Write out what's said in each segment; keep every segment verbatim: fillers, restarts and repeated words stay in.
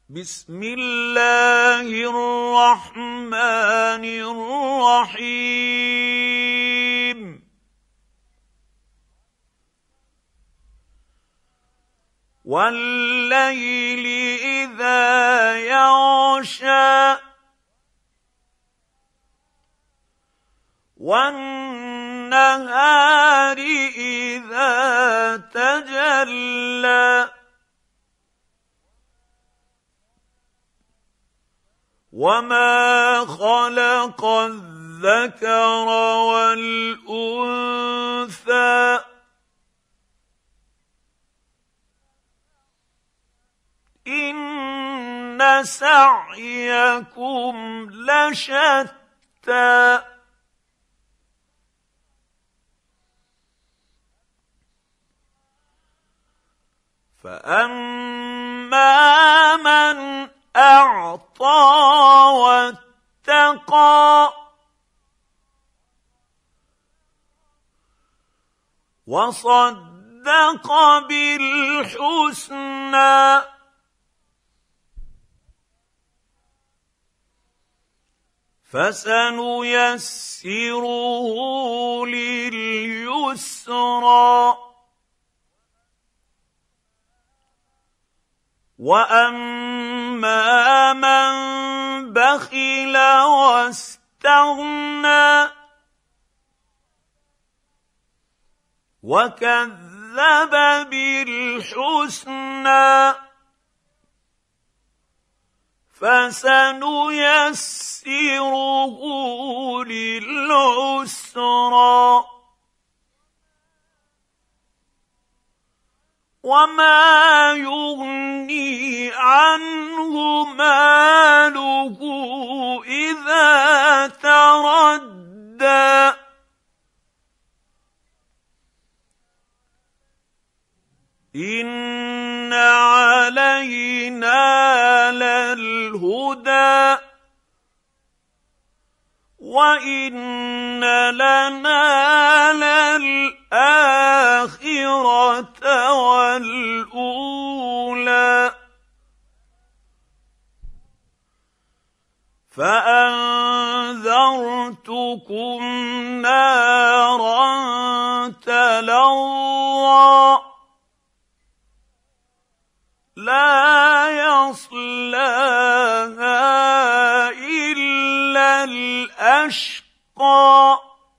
بسم الله الرحمن الرحيم والليل إذا يغشى والنهار إذا تجلى وما خلق الذكر والأنثى إن سعيكم لشتى فأما من أعطى واتقى وصدق بالحسنى فسنيسره لليسرى وأما من بخل واستغنى وكذب بالحسنى فسنيسره للعسرى وما يغني عنه ماله إذا تردى إن علينا للهدى وإن لنا للآخرة والأولى فأنذرتكم نارا تلظى لا يصلاها إلا الأشقى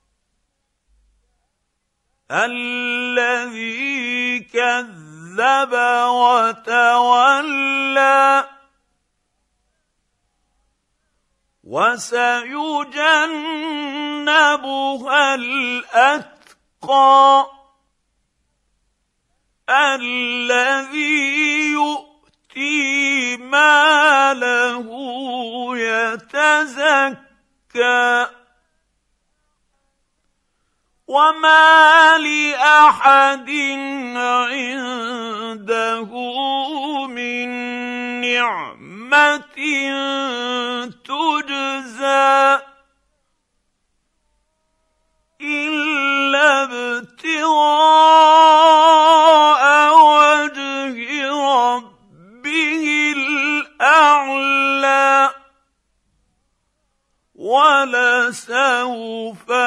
الذي كذب وتولى وسيجنبها الأتقى الذي يؤتي ماله يتزكى وما لأحد عنده من نعمة تجزى إلا ابتغاء وجه ربه الأعلى ولسوف